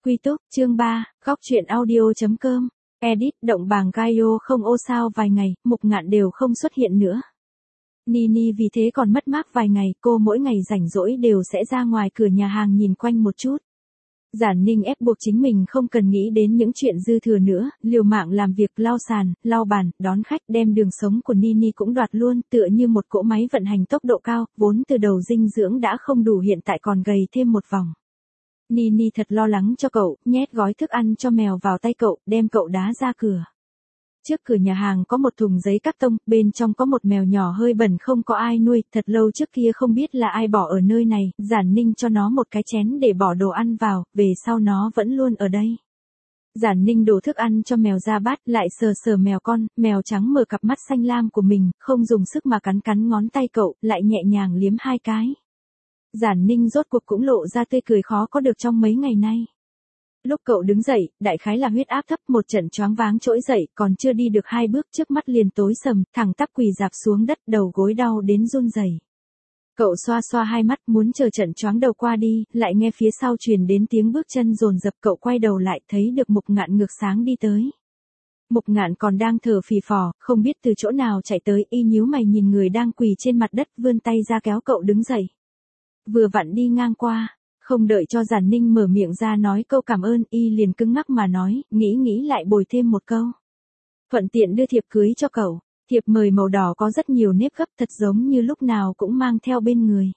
Quy túc, chương 3, góc truyện audio.com, edit, động bảng Gaio không ô sao vài ngày, Mục Ngạn đều không xuất hiện nữa. Nini vì thế còn mất mát vài ngày, cô mỗi ngày rảnh rỗi đều sẽ ra ngoài cửa nhà hàng nhìn quanh một chút. Giản Ninh ép buộc chính mình không cần nghĩ đến những chuyện dư thừa nữa, liều mạng làm việc lau sàn, lau bàn, đón khách, đem đường sống của Nini cũng đoạt luôn, tựa như một cỗ máy vận hành tốc độ cao, vốn từ đầu dinh dưỡng đã không đủ hiện tại còn gầy thêm một vòng. Nini thật lo lắng cho cậu, nhét gói thức ăn cho mèo vào tay cậu, đem cậu đá ra cửa. Trước cửa nhà hàng có một thùng giấy cắt tông, bên trong có một mèo nhỏ hơi bẩn không có ai nuôi, thật lâu trước kia không biết là ai bỏ ở nơi này, Giản Ninh cho nó một cái chén để bỏ đồ ăn vào, về sau nó vẫn luôn ở đây. Giản Ninh đổ thức ăn cho mèo ra bát, lại sờ sờ mèo con, mèo trắng mở cặp mắt xanh lam của mình, không dùng sức mà cắn cắn ngón tay cậu, lại nhẹ nhàng liếm hai cái. Giản Ninh rốt cuộc cũng lộ ra tươi cười khó có được trong mấy ngày nay. Lúc cậu đứng dậy, đại khái là huyết áp thấp, một trận choáng váng trỗi dậy, còn chưa đi được 2 bước trước mắt liền tối sầm, thẳng tắp quỳ dạp xuống đất, đầu gối đau đến run rẩy. Cậu xoa xoa hai mắt muốn chờ trận choáng đầu qua đi, lại nghe phía sau truyền đến tiếng bước chân dồn dập, cậu quay đầu lại thấy được Mục Ngạn ngược sáng đi tới. Mục Ngạn còn đang thở phì phò, không biết từ chỗ nào chạy tới, y nhíu mày nhìn người đang quỳ trên mặt đất, vươn tay ra kéo cậu đứng dậy. Vừa vặn đi ngang qua, không đợi cho Giản Ninh mở miệng ra nói câu cảm ơn, y liền cứng ngắc mà nói, nghĩ lại bồi thêm một câu. Thuận tiện đưa thiệp cưới cho cậu, thiệp mời màu đỏ có rất nhiều nếp gấp, thật giống như lúc nào cũng mang theo bên người.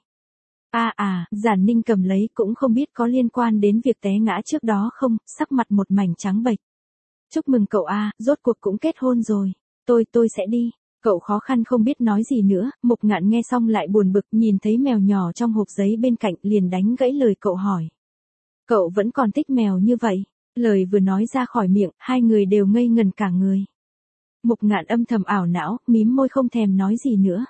Giản Ninh cầm lấy, cũng không biết có liên quan đến việc té ngã trước đó không, sắc mặt một mảnh trắng bệch. Chúc mừng cậu rốt cuộc cũng kết hôn rồi, tôi sẽ đi. Cậu khó khăn không biết nói gì nữa, Mục Ngạn nghe xong lại buồn bực, nhìn thấy mèo nhỏ trong hộp giấy bên cạnh liền đánh gãy lời cậu hỏi. Cậu vẫn còn thích mèo như vậy? Lời vừa nói ra khỏi miệng, hai người đều ngây ngần cả người. Mục Ngạn âm thầm ảo não, mím môi không thèm nói gì nữa.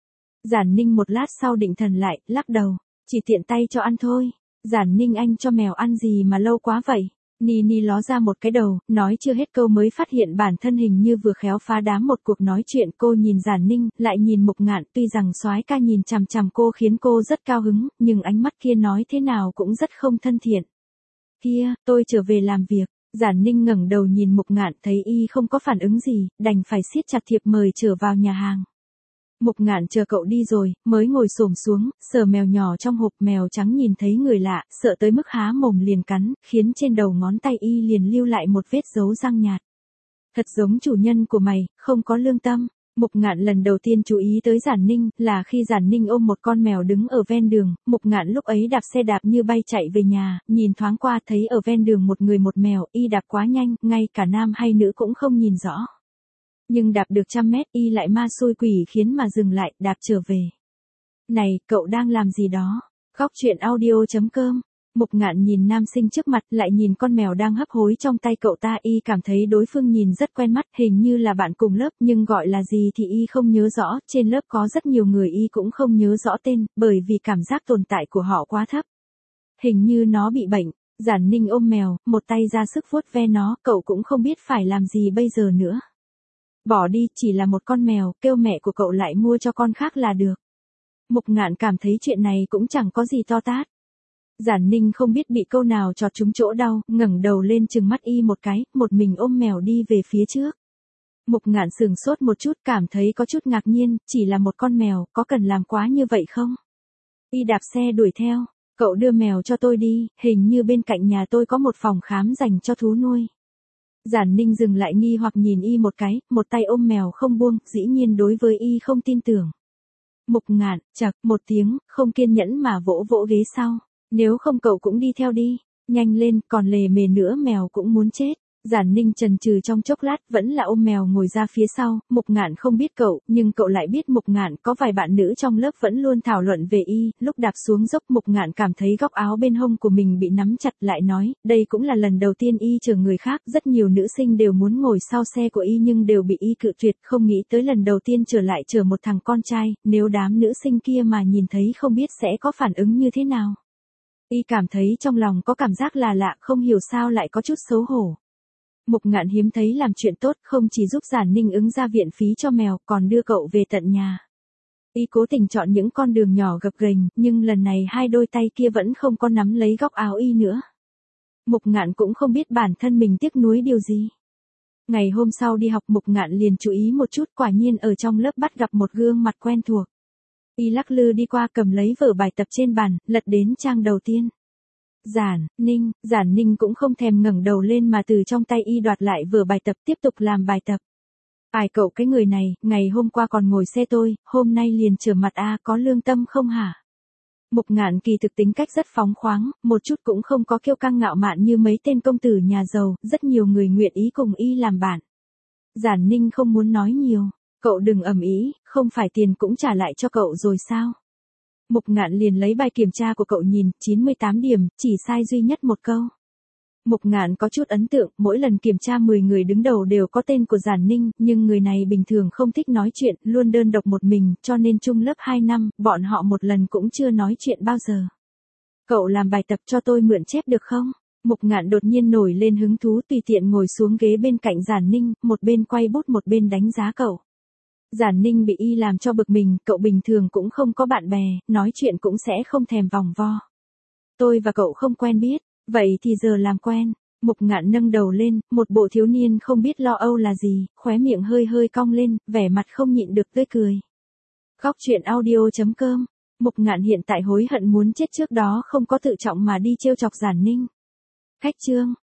Giản Ninh một lát sau định thần lại, lắc đầu, chỉ tiện tay cho ăn thôi. Giản Ninh anh cho mèo ăn gì mà lâu quá vậy? Nini ló ra một cái đầu, nói chưa hết câu mới phát hiện bản thân hình như vừa khéo phá đám một cuộc nói chuyện. Cô nhìn Giản Ninh, lại nhìn Mục Ngạn, tuy rằng soái ca nhìn chằm chằm cô khiến cô rất cao hứng, nhưng ánh mắt kia nói thế nào cũng rất không thân thiện. Kia, tôi trở về làm việc. Giản Ninh ngẩng đầu nhìn Mục Ngạn, thấy y không có phản ứng gì, đành phải siết chặt thiệp mời trở vào nhà hàng. Mục Ngạn chờ cậu đi rồi, mới ngồi xổm xuống, sờ mèo nhỏ trong hộp. Mèo trắng nhìn thấy người lạ, sợ tới mức há mồm liền cắn, khiến trên đầu ngón tay y liền lưu lại một vết dấu răng nhạt. Thật giống chủ nhân của mày, không có lương tâm. Mục Ngạn lần đầu tiên chú ý tới Giản Ninh, là khi Giản Ninh ôm một con mèo đứng ở ven đường. Mục Ngạn lúc ấy đạp xe đạp như bay chạy về nhà, nhìn thoáng qua thấy ở ven đường một người một mèo, y đạp quá nhanh, ngay cả nam hay nữ cũng không nhìn rõ. Nhưng đạp được 100 mét y lại ma xui quỷ khiến mà dừng lại, đạp trở về. Này, cậu đang làm gì đó? Góc truyện audio.com. Mục Ngạn nhìn nam sinh trước mặt, lại nhìn con mèo đang hấp hối trong tay cậu ta, y cảm thấy đối phương nhìn rất quen mắt, hình như là bạn cùng lớp, nhưng gọi là gì thì y không nhớ rõ, trên lớp có rất nhiều người y cũng không nhớ rõ tên, bởi vì cảm giác tồn tại của họ quá thấp. Hình như nó bị bệnh. Giản Ninh ôm mèo, một tay ra sức vuốt ve nó, cậu cũng không biết phải làm gì bây giờ nữa. Bỏ đi, chỉ là một con mèo, kêu mẹ của cậu lại mua cho con khác là được. Mục Ngạn cảm thấy chuyện này cũng chẳng có gì to tát. Giản Ninh không biết bị câu nào chọt trúng chỗ đau, ngẩng đầu lên trừng mắt y một cái, một mình ôm mèo đi về phía trước. Mục Ngạn sửng sốt một chút, cảm thấy có chút ngạc nhiên, chỉ là một con mèo, có cần làm quá như vậy không? Y đạp xe đuổi theo, cậu đưa mèo cho tôi đi, hình như bên cạnh nhà tôi có một phòng khám dành cho thú nuôi. Giản Ninh dừng lại nghi hoặc nhìn y một cái, một tay ôm mèo không buông, dĩ nhiên đối với y không tin tưởng. Mục Ngạn, chậc, một tiếng, không kiên nhẫn mà vỗ vỗ ghế sau. Nếu không cậu cũng đi theo đi, nhanh lên, còn lề mề nữa mèo cũng muốn chết. Giản Ninh chần chừ trong chốc lát, vẫn là ôm mèo ngồi ra phía sau. Mục Ngạn không biết cậu, nhưng cậu lại biết Mục Ngạn. Có vài bạn nữ trong lớp vẫn luôn thảo luận về y. Lúc đạp xuống dốc, Mục Ngạn cảm thấy góc áo bên hông của mình bị nắm chặt, lại nói, đây cũng là lần đầu tiên y chở người khác. Rất nhiều nữ sinh đều muốn ngồi sau xe của y nhưng đều bị y cự tuyệt. Không nghĩ tới lần đầu tiên trở lại chở một thằng con trai, nếu đám nữ sinh kia mà nhìn thấy không biết sẽ có phản ứng như thế nào. Y cảm thấy trong lòng có cảm giác là lạ, không hiểu sao lại có chút xấu hổ. Mục Ngạn hiếm thấy làm chuyện tốt, không chỉ giúp Giản Ninh ứng ra viện phí cho mèo, còn đưa cậu về tận nhà. Y cố tình chọn những con đường nhỏ gập ghềnh, nhưng lần này hai đôi tay kia vẫn không có nắm lấy góc áo y nữa. Mục Ngạn cũng không biết bản thân mình tiếc nuối điều gì. Ngày hôm sau đi học Mục Ngạn liền chú ý một chút, quả nhiên ở trong lớp bắt gặp một gương mặt quen thuộc. Y lắc lư đi qua cầm lấy vở bài tập trên bàn, lật đến trang đầu tiên. Giản Ninh cũng không thèm ngẩng đầu lên mà từ trong tay Y đoạt lại vở bài tập tiếp tục làm bài tập. Ai cậu cái người này, ngày hôm qua còn ngồi xe tôi, hôm nay liền trở mặt có lương tâm không hả? Mục Ngạn kỳ thực tính cách rất phóng khoáng, một chút cũng không có kiêu căng ngạo mạn như mấy tên công tử nhà giàu, rất nhiều người nguyện ý cùng Y làm bạn. Giản Ninh không muốn nói nhiều, cậu đừng ầm ĩ, không phải tiền cũng trả lại cho cậu rồi sao? Mục Ngạn liền lấy bài kiểm tra của cậu nhìn, 98 điểm, chỉ sai duy nhất một câu. Mục Ngạn có chút ấn tượng, mỗi lần kiểm tra 10 người đứng đầu đều có tên của Giản Ninh, nhưng người này bình thường không thích nói chuyện, luôn đơn độc một mình, cho nên chung lớp 2 năm, bọn họ một lần cũng chưa nói chuyện bao giờ. Cậu làm bài tập cho tôi mượn chép được không? Mục Ngạn đột nhiên nổi lên hứng thú, tùy tiện ngồi xuống ghế bên cạnh Giản Ninh, một bên quay bút một bên đánh giá cậu. Giản Ninh bị Y làm cho bực mình, cậu bình thường cũng không có bạn bè, nói chuyện cũng sẽ không thèm vòng vo. Tôi và cậu không quen biết, vậy thì giờ làm quen. Mục Ngạn nâng đầu lên, một bộ thiếu niên không biết lo âu là gì, khóe miệng hơi hơi cong lên, vẻ mặt không nhịn được tươi cười. Góc truyện audio.com. Mục Ngạn hiện tại hối hận muốn chết trước đó không có tự trọng mà đi trêu chọc Giản Ninh. Khách chương.